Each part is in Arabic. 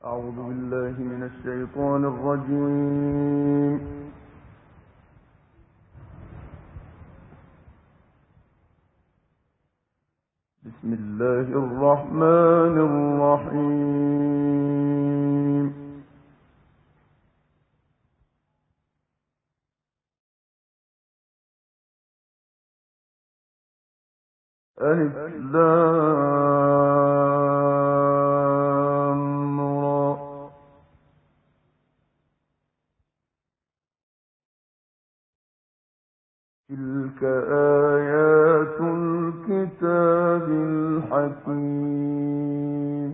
أعوذ بالله من الشيطان الرجيم. بسم الله الرحمن الرحيم. ألف لام را. تلك آيات الكتاب الحكيم.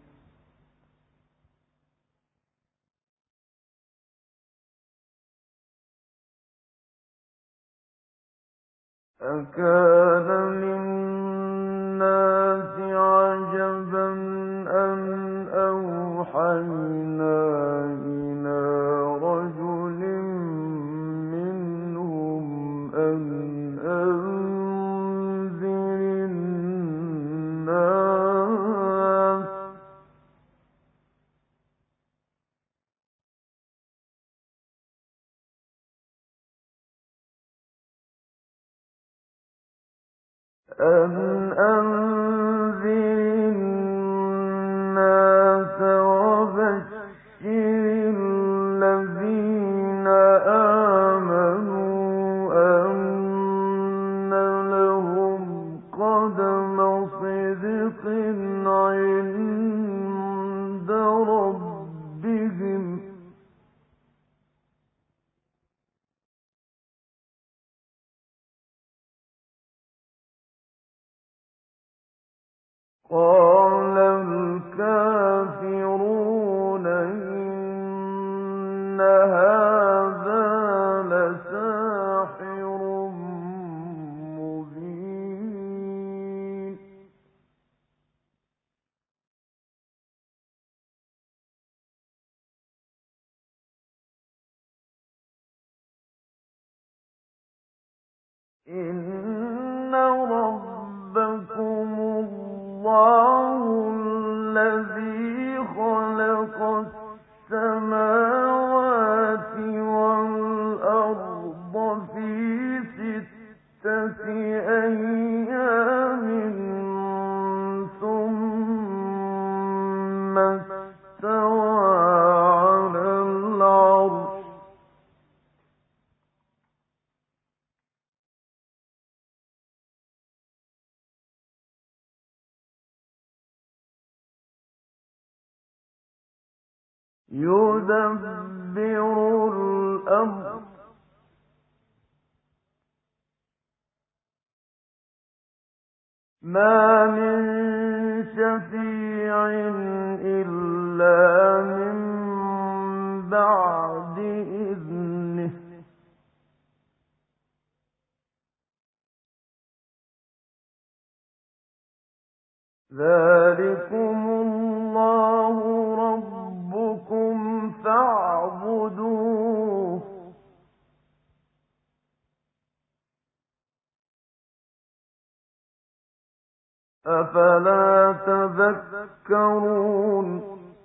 أكان للناس عجبا أن أوحينا إلى رجل منهم أن أنذر الناس وبشر الذين آمنوا أن لهم قدم صدق عند ربهم. قال الكافرون إن هذا لساحر مبين. إن ربكم الله الذي خلق السماوات والأرض في 6 أيام ثم استوى على العرش. يدبر الأمر ما من شفيع إلا من بعد إذنه. ذلكم الله ربكم فاعبدوه. أفلا تذكرون.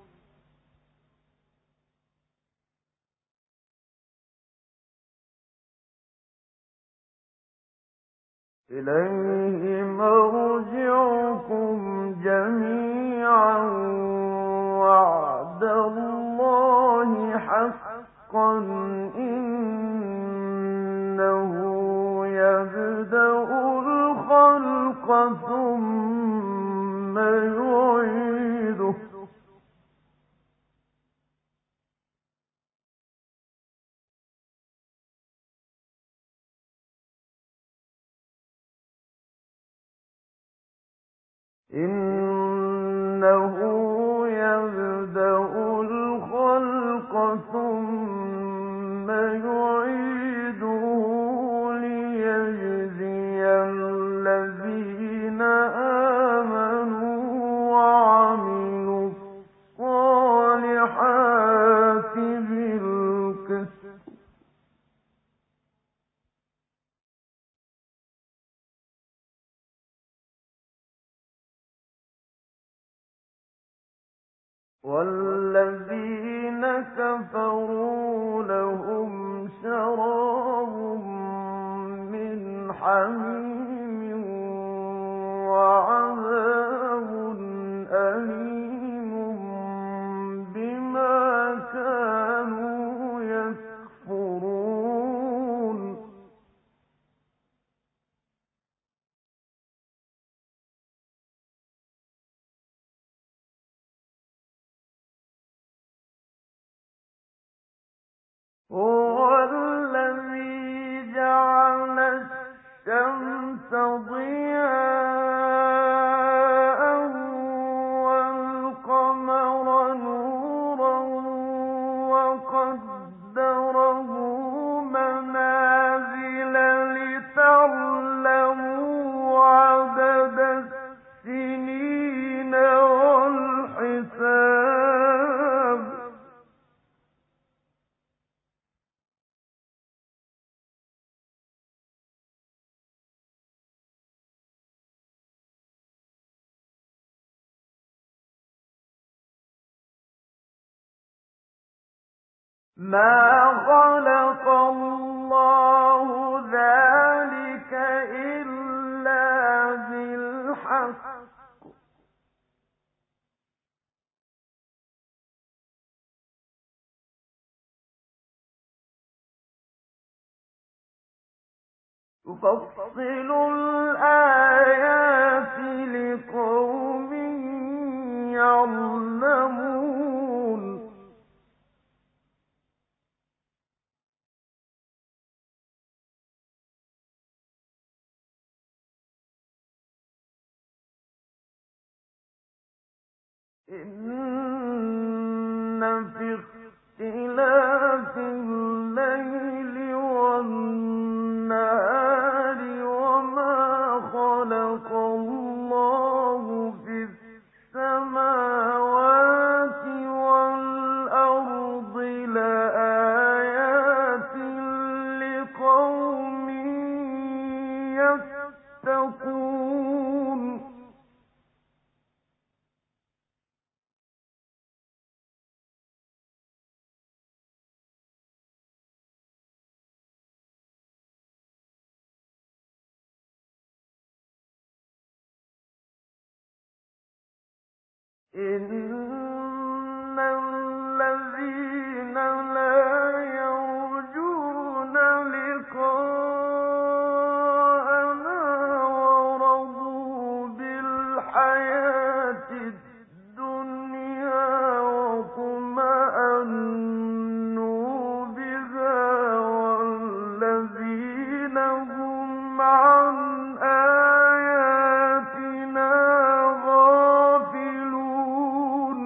إليه مرجعكم جميعا وعد الله حقا إنه يبدأ الخلق ثم يعيده. إنه يبدأ الخلق ثم يعيده ليجزي الذين آمنوا وعملوا الصالحات بالقسط. والذين كَفَرُوا لَهُمْ شَرَابٌ مِّنْ حَمِيمٍ وَعَذَابٌ أَلِيمٌ بِمَا كَانُوا يَكْفُرُونَ هُوَ الَّذِي جَعَلَ الشَّمْسَ ضِيَاءً وَالْقَمَرَ نُورًا وَقَدَّرَهُ مَنَازِلَ لِتَعْلَمُوا عَدَدَ السِّنِينَ وَالْحِسَابَ ۚ مَا خَلَقَ اللَّهُ ذَٰلِكَ إِلَّا بِالْحَقِّ ۚ يُفَصِّلُ الْآيَاتِ لِقَوْمٍ يَعْلَمُونَ إِنَّ فِي اخْتِلَافِ اللَّيْلِ وَالنَّهَارِ وَمَا خَلَقَ اللَّهُ فِي السَّمَاوَاتِ وَالْأَرْضِ لَآيَاتٍ لِّقَوْمٍ يَتَّقُونَ إِنَّ الَّذِينَ لَا يَرْجُونَ لِقَاءَنَا وَرَضُوا بِالْحَيَاةِ الدُّنْيَا وَاطْمَأَنُّوا بِهَا وَالَّذِينَ هُمْ عَنْ آيَاتِنَا غَافِلُونَ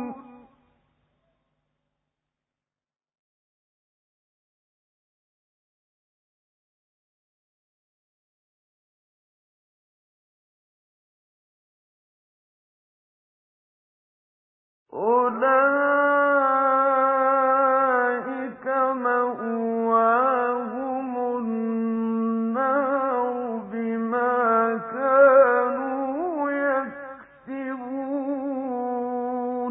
أُولَٰئِكَ مَأْوَاهُمُ النَّارُ بِمَا كَانُوا يَكْسِبُونَ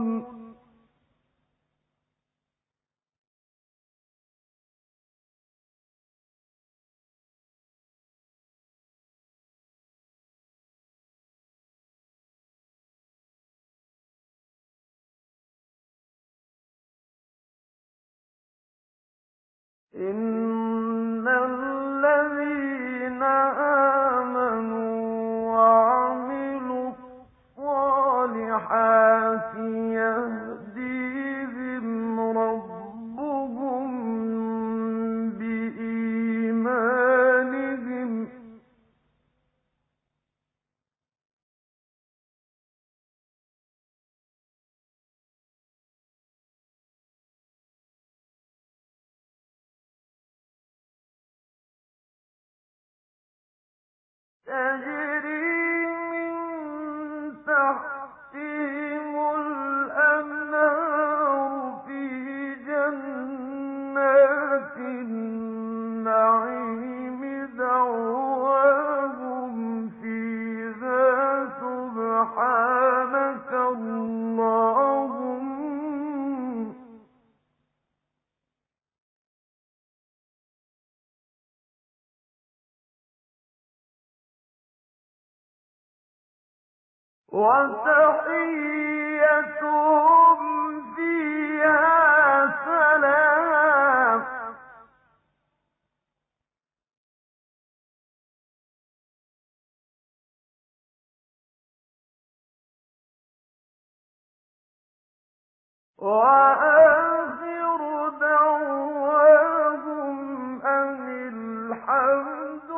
إِنَّ الَّذِينَ آمَنُوا وَعَمِلُوا الصَّالِحَاتِ يَهْدِيهِمْ رَبُّهُم بِإِيمَانِهِمْ ۖ تَجْرِي مِن تَحْتِهِمُ الْأَنْهَارُ فِي جَنَّاتِ النَّعِيمِ دَعْوَاهُمْ فِيهَا سُبْحَانَكَ اللَّهُمَّ وتحيتهم فيها سلام. وآخر دعواهم أن الحمد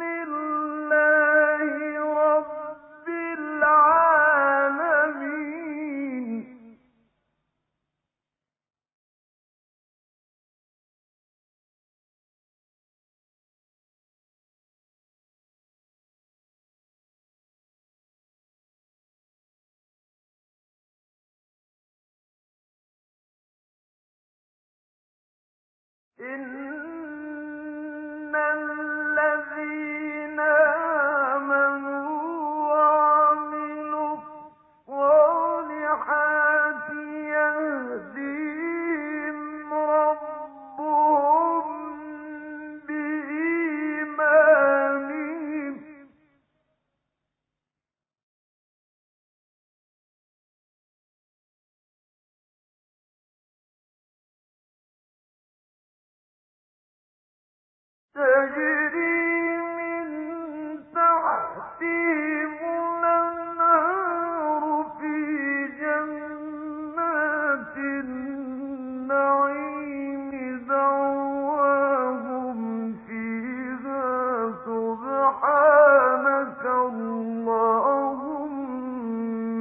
لله رب العالمين. إن الذين آمنوا وعملوا الصالحات يهديهم ربهم بإيمانهم. تجري من تحتهم الأنهار في جنات النعيم دعواهم فيها سبحانك اللهم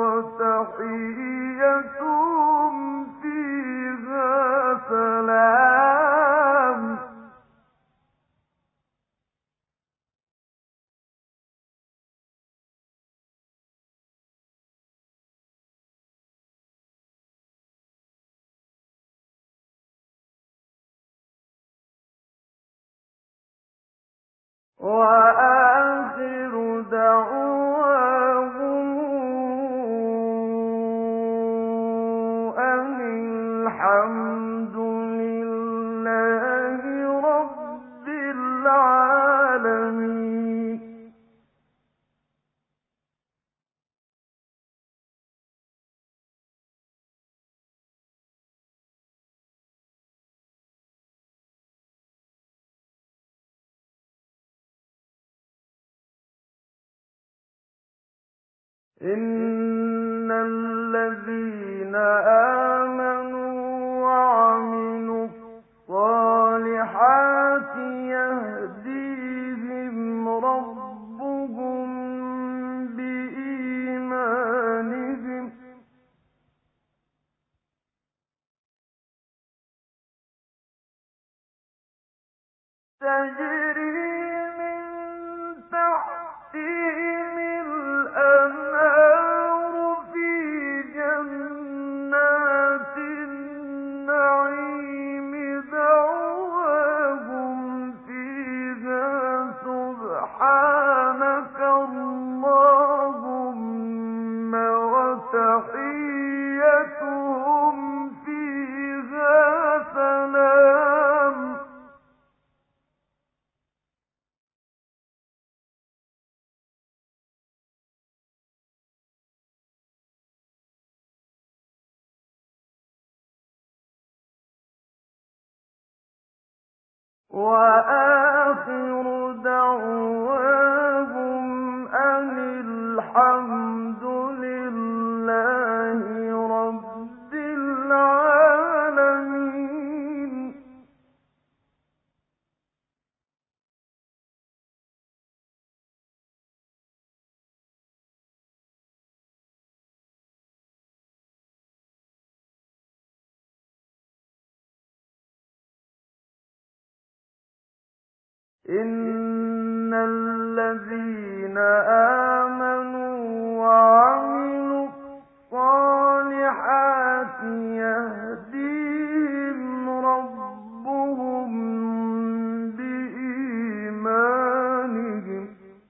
وتحيتهم فيها سلام. وآخر دعواهم أن الحمد لله رب العالمين. إن الذين آمنوا وعملوا الصالحات يهديهم ربهم بإيمانهم. تجري من تحتهم الأنهار في جنات النعيم دعواهم فيها سبحانك اللهم وتحيتهم فيها سلام. وآخر دعواهم أن الحمد لله رب العالمين. إن الذين آمنوا وعملوا الصالحات يهديهم ربهم بإيمانهم.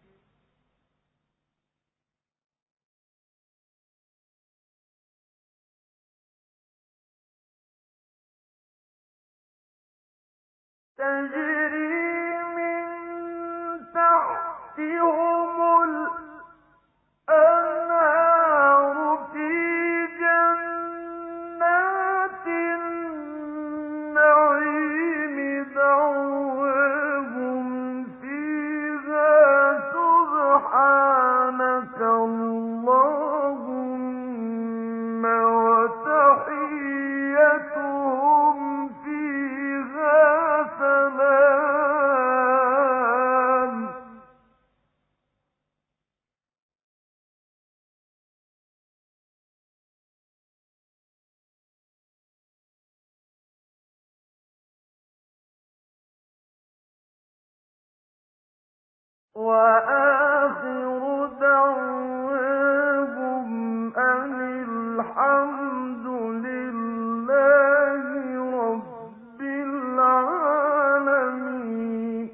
تجري من تحتهم الأنهار وآخر دعواهم أن الحمد لله رب العالمين.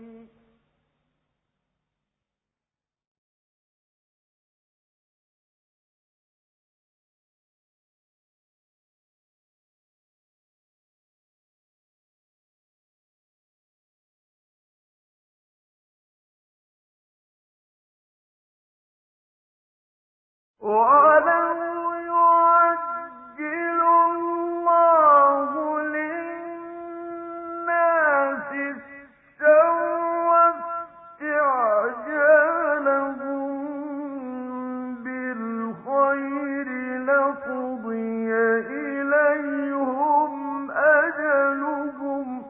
وَلَوْ يُعَجِّلُ اللَّهُ لِلنَّاسِ الشَّرَّ اسْتِعْجَالَهُم بِالْخَيْرِ لَقُضِيَ إِلَيْهِمْ أَجَلُهُمْ ۖ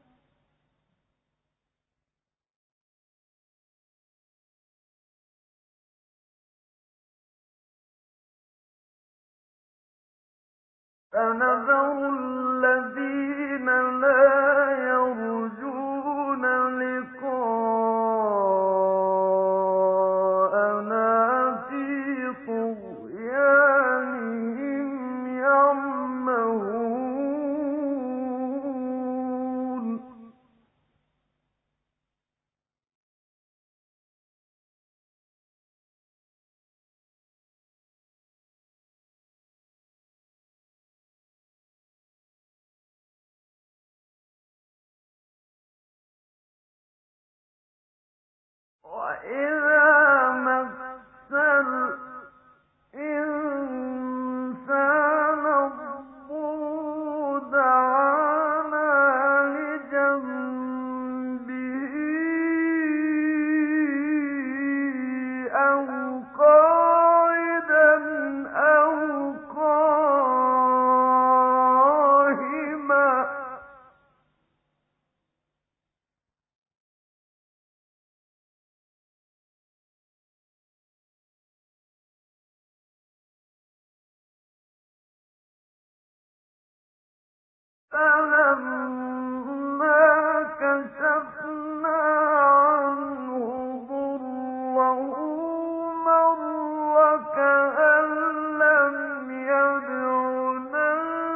فَنَذَرُ الَّذِينَ لَا يَرْجُونَ لِقَاءَنَا فِي طُغْيَانِهِمْ يَعْمَهُونَ. وَإِذَا مَسَّ الْإِنسَانَ الضُّرُّ دَعَانَا لِجَنبِهِ أَوْ قَاعِدًا أَوْ قَائِمًا ۚ فَلَمَّا كَشَفْنَا عَنْهُ ضُرَّهُ مَرَّ كَأَن لَّمْ يَدْعُنَا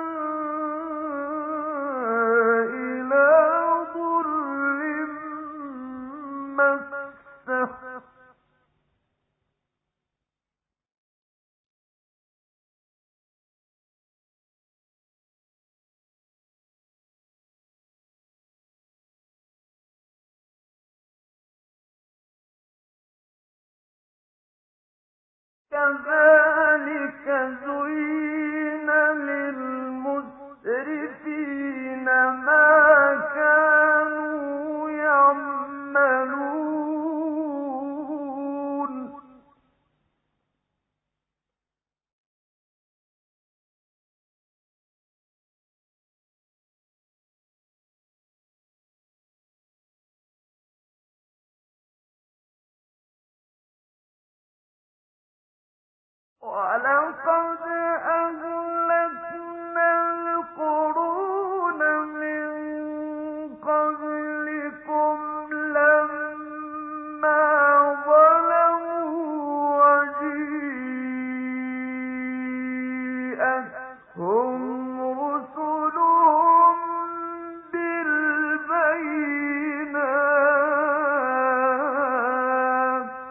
إِلَىٰ ضُرٍّ مَّسَّهُ ۚ كَذَٰلِكَ زُيِّنَ لِلْمُسْرِفِينَ مَا كَانُوا يَعْمَلُونَ. وَلَقَدْ أَهْلَكْنَا الْقُرُونَ مِن قَبْلِكُمْ لَمَّا ظَلَمُوا وَجِيءَتْهُمْ رُسُلُهُم بِالْبَيِّنَاتِ ۖ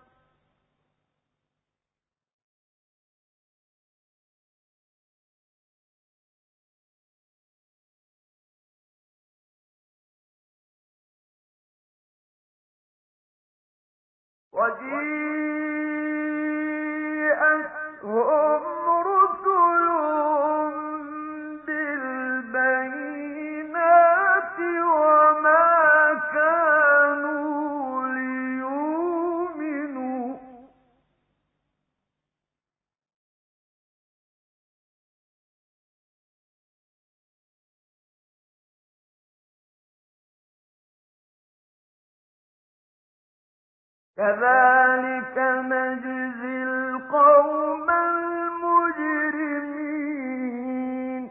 وَمَا كَانُوا لِيُؤْمِنُوا ۚ كَذَٰلِكَ نَجْزِي الْقَوْمَ الْمُجْرِمِينَ.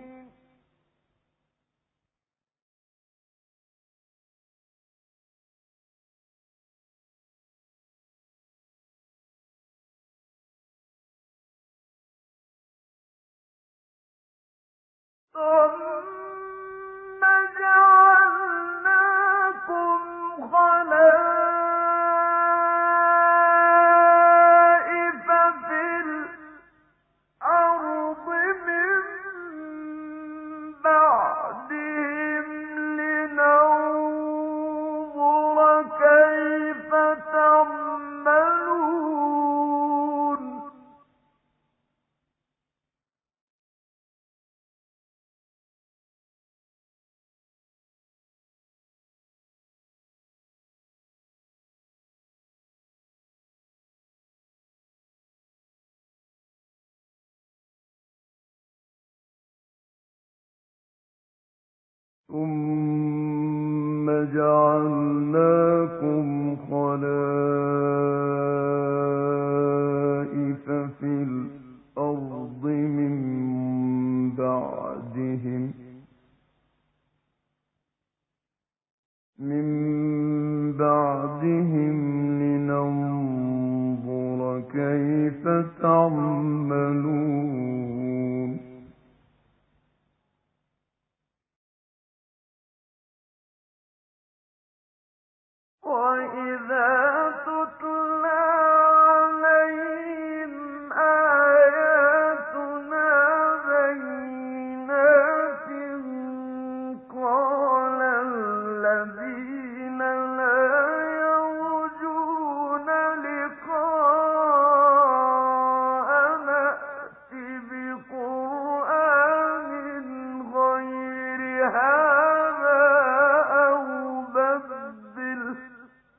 ثم جعلناكم خلائف في الأرض من بعدهم لننظر كيف تعملون ثم جعلناكم خلائف في الأرض من بعدهم لننظر كيف تعملون وَإِذَا تُتْلَىٰ عَلَيْهِمْ آيَاتُنَا بَيِّنَاتٍ قَالَ الَّذِينَ لَا يَرْجُونَ لِقَاءَنَا ائْتِ بِقُرْآنٍ غَيْرِ هَٰذَا أَوْ بَدِّلْهُ ۚ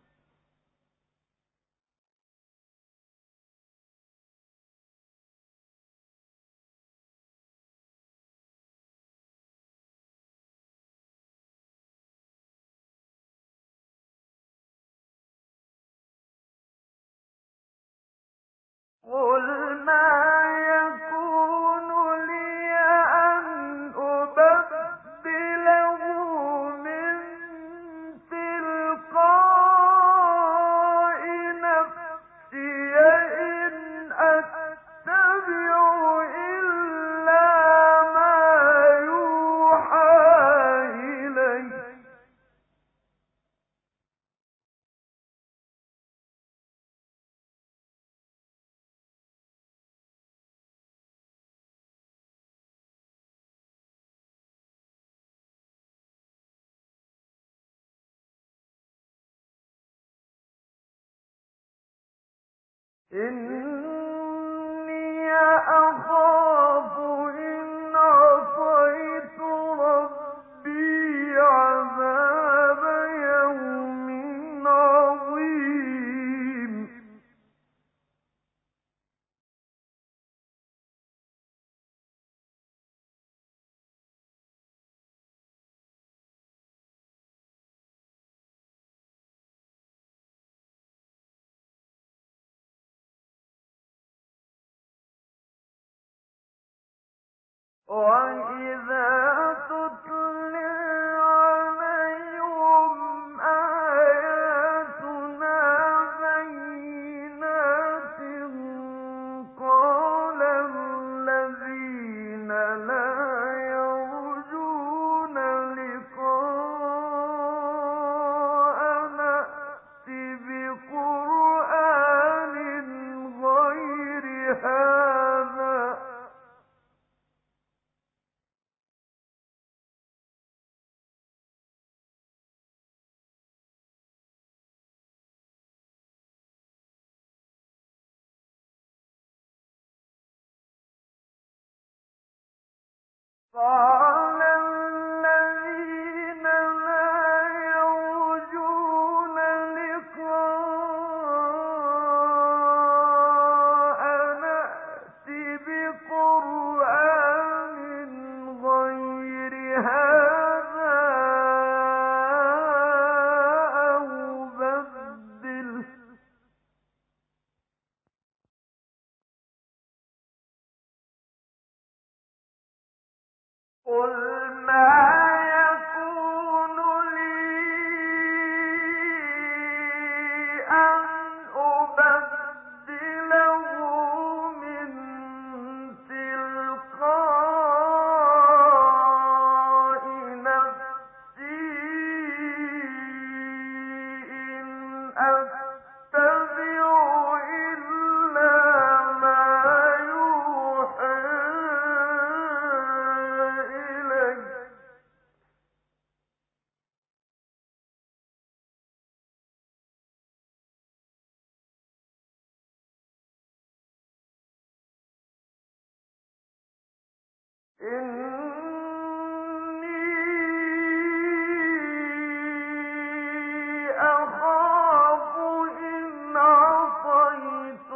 قُلْ مَا يَكُونُ لِيَ أَنْ أُبَدِّلَهُ مِن تِلْقَاءِ نَفْسِي إِنْ أَتَّبِعُ إِلَّا مَا يُوحَىٰ إِلَيَّ ۖ إِنِّي أَخَافُ إِنْ عَصَيْتُ رَبِّي عَذَابَ يَوْمٍ عَظِيمٍ وَإِذَا تُتْلِي عَلَيْهِمْ آيَاتُنَا بَيِّنَاتٍ قَالَ الَّذِينَ لَا يَرْجُونَ لِقَاءَنَا ائْتِ بِقُرْآنٍ غَيْرِ هَٰذَا أخاف إن عصيت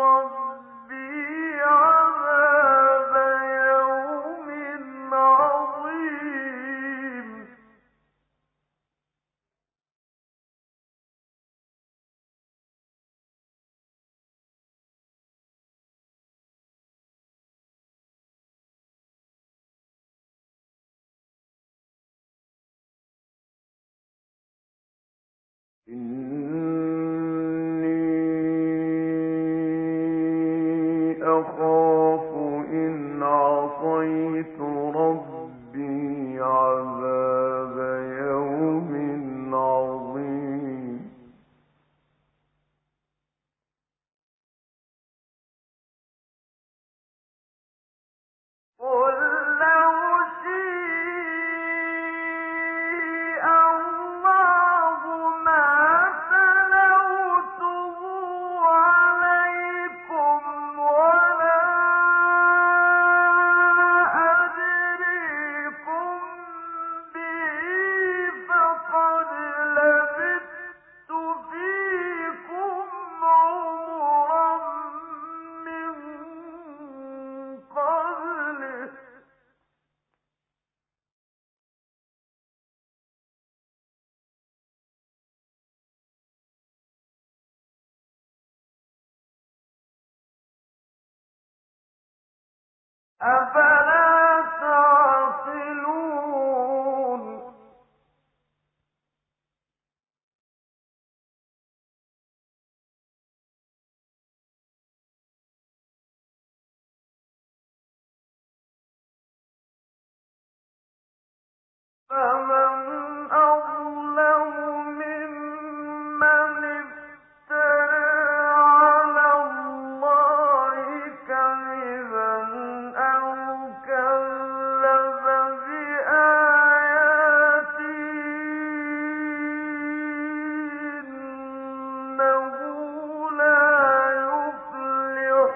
ربي عذاب يوم عظيم إني أخاف إن عصيت ربي عذاب يوم عظيم قل لو شيء الله ما تلوته عليكم ولا أدريكم به فقد لبثت فيكم عمرا من قبله أفلا تعقلون فمن أظلم ممن افترى على الله كذبا أو كذب بآياته إنه لا يفلح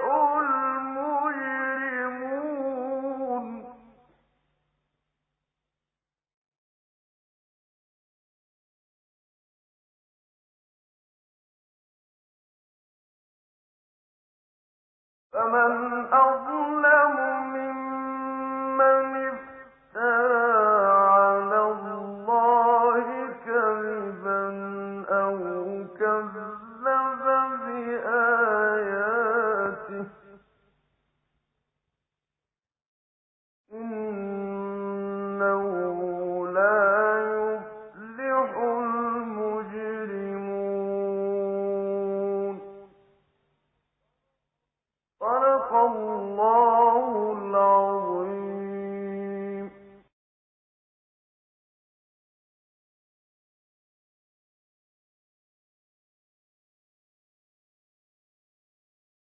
المجرمون فمن أظلم ممن افترى على الله كذبا أو كذب بآياته إنه لا يفلح المجرمون صدق الله